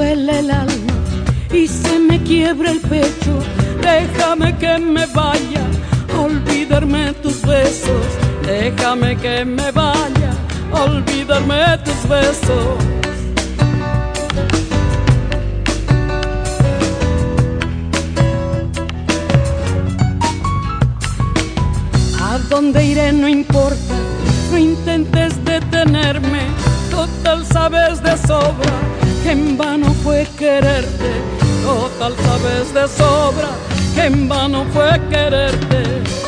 duele el alma y se me quiebra el pecho, déjame que me vaya a olvidarme tus besos, déjame que me vaya a olvidarme tus besos. A dónde iré no importa, no intentes detenerme, total sabes de sobra que en vano fue quererte, total sabes de sobra que en vano fue quererte.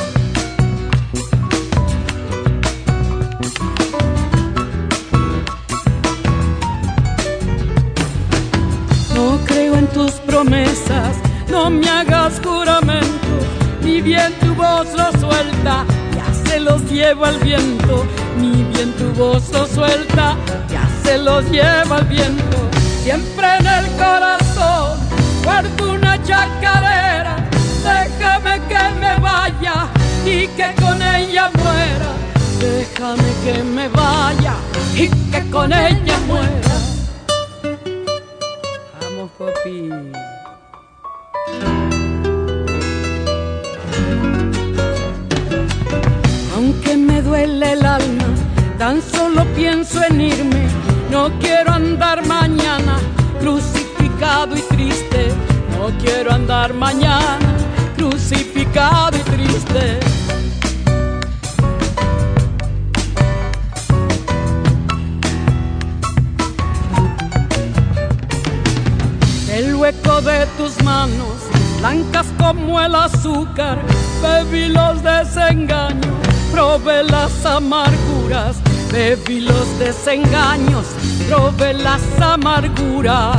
No creo en tus promesas, no me hagas juramentos, ni bien tu voz lo suelta, ya se los lleva el viento, ni bien tu voz lo suelta, ya se los lleva el viento. Siempre en el corazón guardo una chacarera, déjame que me vaya y que con ella muera, déjame que me vaya y que con ella muera. Vamos, papi. Aunque me duele el alma, tan solo pienso en irme, no quiero andar mañana crucificado y triste, no quiero andar mañana crucificado y triste. El hueco de tus manos, blancas como el azúcar, bebí los desengaños, probé las amarguras, bebí los desengaños, probé las amarguras.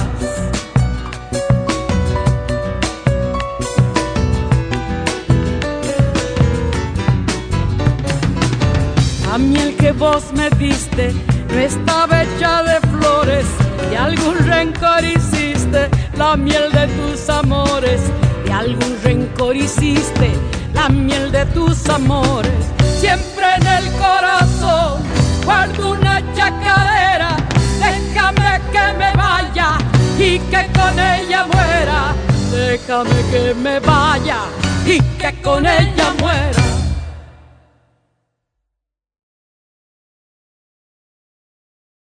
La miel que vos me diste no estaba hecha de flores, y algún rencor hiciste, la miel de tus amores, y algún rencor hiciste, la miel de tus amores. Siempre en el corazón guardo una chacarera, déjame que me vaya y que con ella muera, déjame que me vaya y que con ella muera.